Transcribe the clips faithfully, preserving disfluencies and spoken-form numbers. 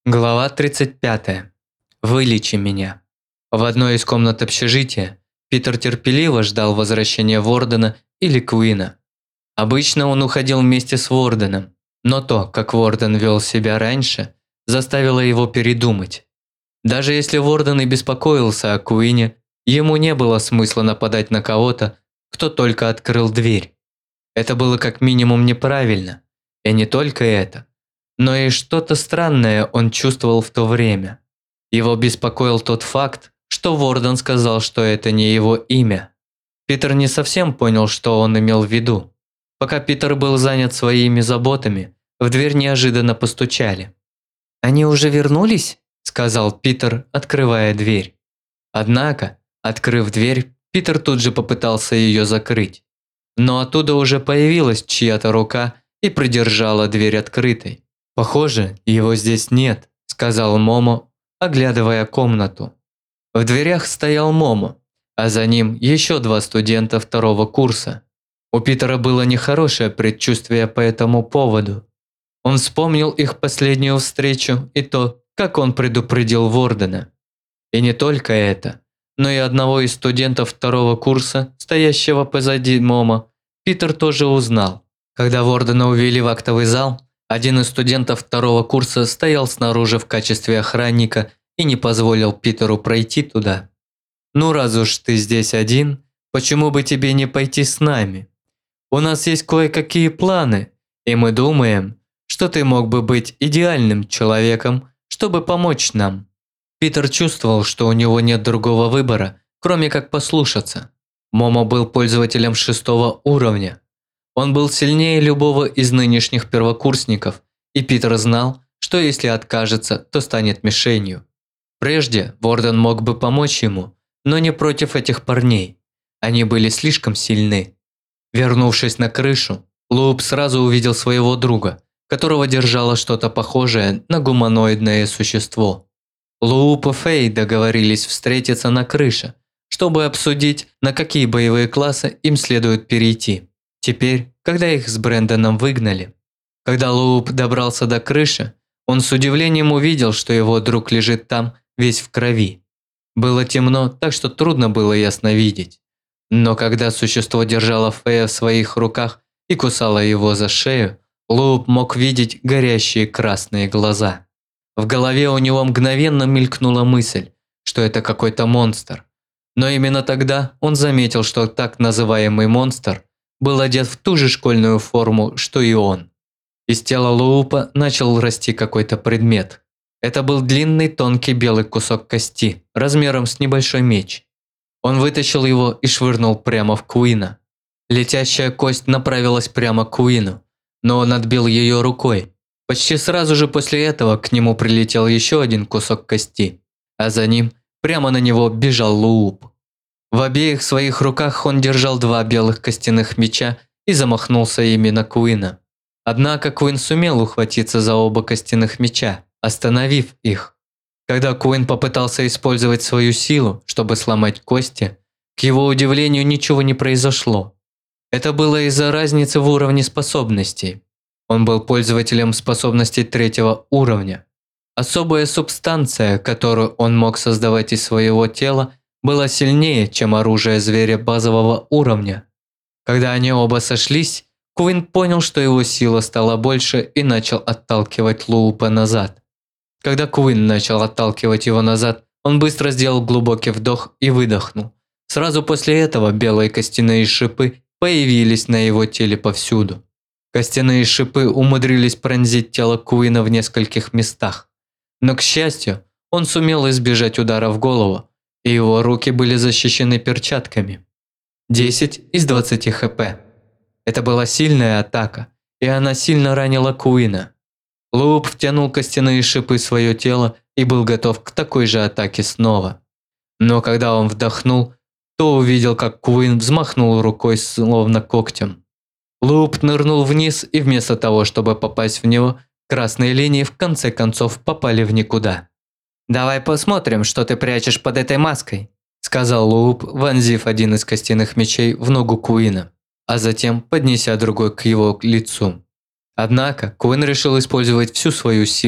Глава тридцать пятая. Вылечи меня. В одной из комнат общежития Питер терпеливо ждал возвращения Вордена или Куина. Обычно он уходил вместе с Ворденом, но то, как Ворден вел себя раньше, заставило его передумать. Даже если Ворден и беспокоился о Куине, ему не было смысла нападать на кого-то, кто только открыл дверь. Это было как минимум неправильно, и не только это. Но и что-то странное он чувствовал в то время. Его беспокоил тот факт, что Ворден сказал, что это не его имя. Питер не совсем понял, что он имел в виду. Пока Питер был занят своими заботами, в дверь неожиданно постучали. «Они уже вернулись?» – сказал Питер, открывая дверь. Однако, открыв дверь, Питер тут же попытался ее закрыть. Но оттуда уже появилась чья-то рука и придержала дверь открытой. «Похоже, его здесь нет», – сказал Момо, оглядывая комнату. В дверях стоял Момо, а за ним еще два студента второго курса. У Питера было нехорошее предчувствие по этому поводу. Он вспомнил их последнюю встречу и то, как он предупредил Вордена. И не только это, но и одного из студентов второго курса, стоящего позади Момо, Питер тоже узнал. Когда Вордена увели в актовый зал, один из студентов второго курса стоял снаружи в качестве охранника и не позволил Питеру пройти туда. «Ну раз уж ты здесь один, почему бы тебе не пойти с нами? У нас есть кое-какие планы, и мы думаем, что ты мог бы быть идеальным человеком, чтобы помочь нам». Питер чувствовал, что у него нет другого выбора, кроме как послушаться. Момо был пользователем шестого уровня. Он был сильнее любого из нынешних первокурсников, и Питер знал, что если откажется, то станет мишенью. Прежде Ворден мог бы помочь ему, но не против этих парней. Они были слишком сильны. Вернувшись на крышу, Луп сразу увидел своего друга, которого держало что-то похожее на гуманоидное существо. Луп и Фэй договорились встретиться на крыше, чтобы обсудить, на какие боевые классы им следует перейти. Теперь, когда их с Брэндоном выгнали. Когда Луп добрался до крыши, он с удивлением увидел, что его друг лежит там, весь в крови. Было темно, так что трудно было ясно видеть. Но когда существо держало Фэя в своих руках и кусало его за шею, Луп мог видеть горящие красные глаза. В голове у него мгновенно мелькнула мысль, что это какой-то монстр. Но именно тогда он заметил, что так называемый монстр был одет в ту же школьную форму, что и он. Из тела Луупа начал расти какой-то предмет. Это был длинный тонкий белый кусок кости, размером с небольшой меч. Он вытащил его и швырнул прямо в Куина. Летящая кость направилась прямо к Куину, но он отбил ее рукой. Почти сразу же после этого к нему прилетел еще один кусок кости, а за ним прямо на него бежал Лууп. В обеих своих руках он держал два белых костяных меча и замахнулся ими на Куина. Однако Куин сумел ухватиться за оба костяных меча, остановив их. Когда Куин попытался использовать свою силу, чтобы сломать кости, к его удивлению ничего не произошло. Это было из-за разницы в уровне способностей. Он был пользователем способностей третьего уровня. Особая субстанция, которую он мог создавать из своего тела, была сильнее, чем оружие зверя базового уровня. Когда они оба сошлись, Куин понял, что его сила стала больше и начал отталкивать Луупа назад. Когда Куин начал отталкивать его назад, он быстро сделал глубокий вдох и выдохнул. Сразу после этого белые костяные шипы появились на его теле повсюду. Костяные шипы умудрились пронзить тело Куина в нескольких местах. Но, к счастью, он сумел избежать удара в голову, и его руки были защищены перчатками. десять из двадцати хп. Это была сильная атака, и она сильно ранила Куина. Луп втянул костяные шипы в свое тело и был готов к такой же атаке снова. Но когда он вдохнул, то увидел, как Куин взмахнул рукой словно когтем. Луп нырнул вниз, и вместо того, чтобы попасть в него, красные линии в конце концов попали в никуда. «Давай посмотрим, что ты прячешь под этой маской», – сказал Луп, вонзив один из костяных мечей в ногу Куина, а затем поднеся другой к его лицу. Однако Куин решил использовать всю свою силу,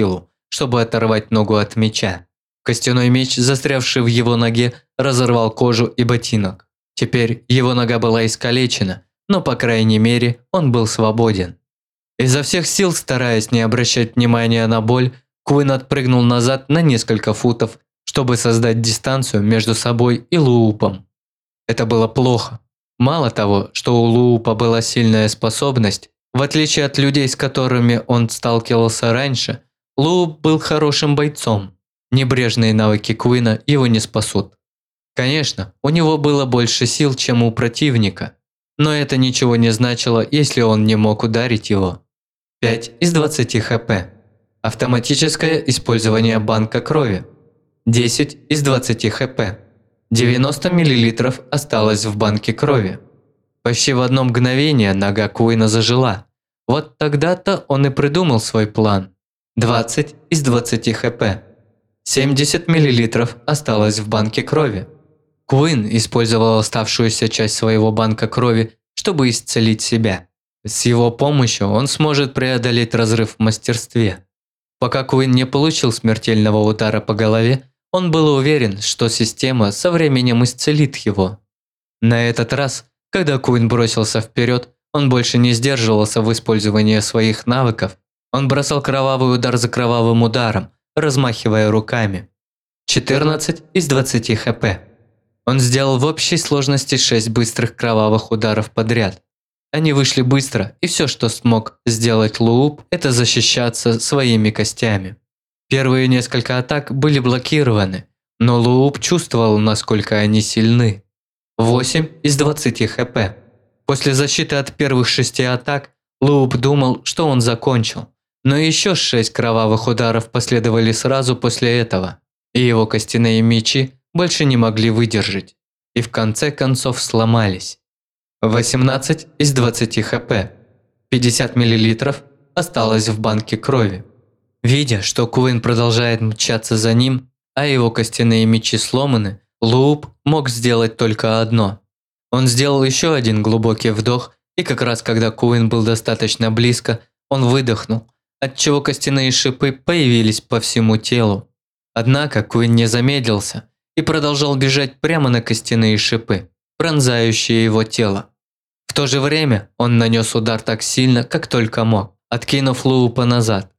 чтобы оторвать ногу от меча. Костяной меч, застрявший в его ноге, разорвал кожу и ботинок. Теперь его нога была искалечена, но, по крайней мере, он был свободен. Изо всех сил, стараясь не обращать внимания на боль, Куин отпрыгнул назад на несколько футов, чтобы создать дистанцию между собой и Луупом. Это было плохо. Мало того, что у Луупа была сильная способность, в отличие от людей, с которыми он сталкивался раньше, Лууп был хорошим бойцом. Небрежные навыки Куина его не спасут. Конечно, у него было больше сил, чем у противника, но это ничего не значило, если он не мог ударить его. пять из двадцати хп. Автоматическое использование банка крови. десять из двадцати хп. девяносто миллилитров осталось в банке крови. Почти в одно мгновение нога Куина зажила. Вот тогда-то он и придумал свой план. двадцать из двадцати хп. семьдесят миллилитров осталось в банке крови. Куин использовал оставшуюся часть своего банка крови, чтобы исцелить себя. С его помощью он сможет преодолеть разрыв в мастерстве. Пока Куин не получил смертельного удара по голове, он был уверен, что система со временем исцелит его. На этот раз, когда Куин бросился вперед, он больше не сдерживался в использовании своих навыков. Он бросал кровавый удар за кровавым ударом, размахивая руками. четырнадцать из двадцати хп. Он сделал в общей сложности шесть быстрых кровавых ударов подряд. Они вышли быстро, и все, что смог сделать Лууп, это защищаться своими костями. Первые несколько атак были блокированы, но Лууп чувствовал, насколько они сильны. восемь из двадцати хп. После защиты от первых шести атак Лууп думал, что он закончил, но еще шесть кровавых ударов последовали сразу после этого, и его костяные мечи больше не могли выдержать, и в конце концов сломались. восемнадцать из двадцати хп. пятьдесят миллилитров осталось в банке крови. Видя, что Куин продолжает мчаться за ним, а его костяные мечи сломаны, Лууп мог сделать только одно. Он сделал еще один глубокий вдох, и как раз когда Куин был достаточно близко, он выдохнул, отчего костяные шипы появились по всему телу. Однако Куин не замедлился и продолжал бежать прямо на костяные шипы, пронзающие его тело. В то же время он нанес удар так сильно, как только мог, откинув Луупа назад.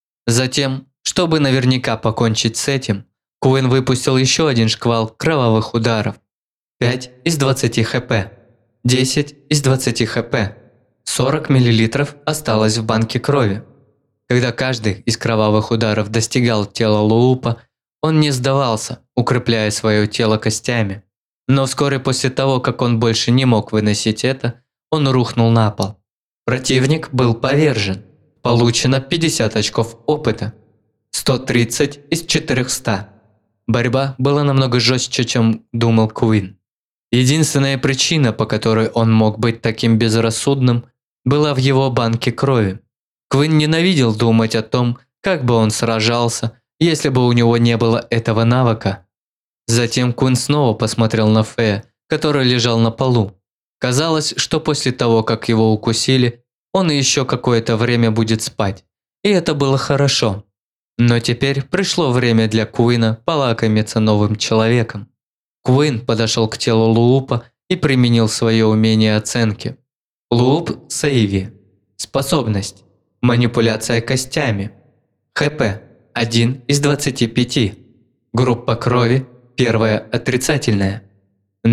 Затем, чтобы наверняка покончить с этим, Куин выпустил еще один шквал кровавых ударов. пять из двадцати хп. десять из двадцати хп. сорок миллилитров осталось в банке крови. Когда каждый из кровавых ударов достигал тела Луупа, он не сдавался, укрепляя свое тело костями. Но вскоре после того, как он больше не мог выносить это, он рухнул на пол. Противник был повержен. Получено пятьдесят очков опыта. сто тридцать из четырёхсот. Борьба была намного жестче, чем думал Куин. Единственная причина, по которой он мог быть таким безрассудным, была в его банке крови. Куин ненавидел думать о том, как бы он сражался, если бы у него не было этого навыка. Затем Куин снова посмотрел на Фея, который лежал на полу. Казалось, что после того, как его укусили, он еще какое-то время будет спать. И это было хорошо. Но теперь пришло время для Куина полакомиться новым человеком. Куин подошел к телу Луупа и применил свое умение оценки. Лууп Сейви. Способность. Манипуляция костями. ХП. один из двадцати пяти. Группа крови. Первая отрицательная.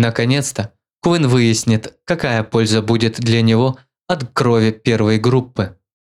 Наконец-то Куин выяснит, какая польза будет для него от крови первой группы.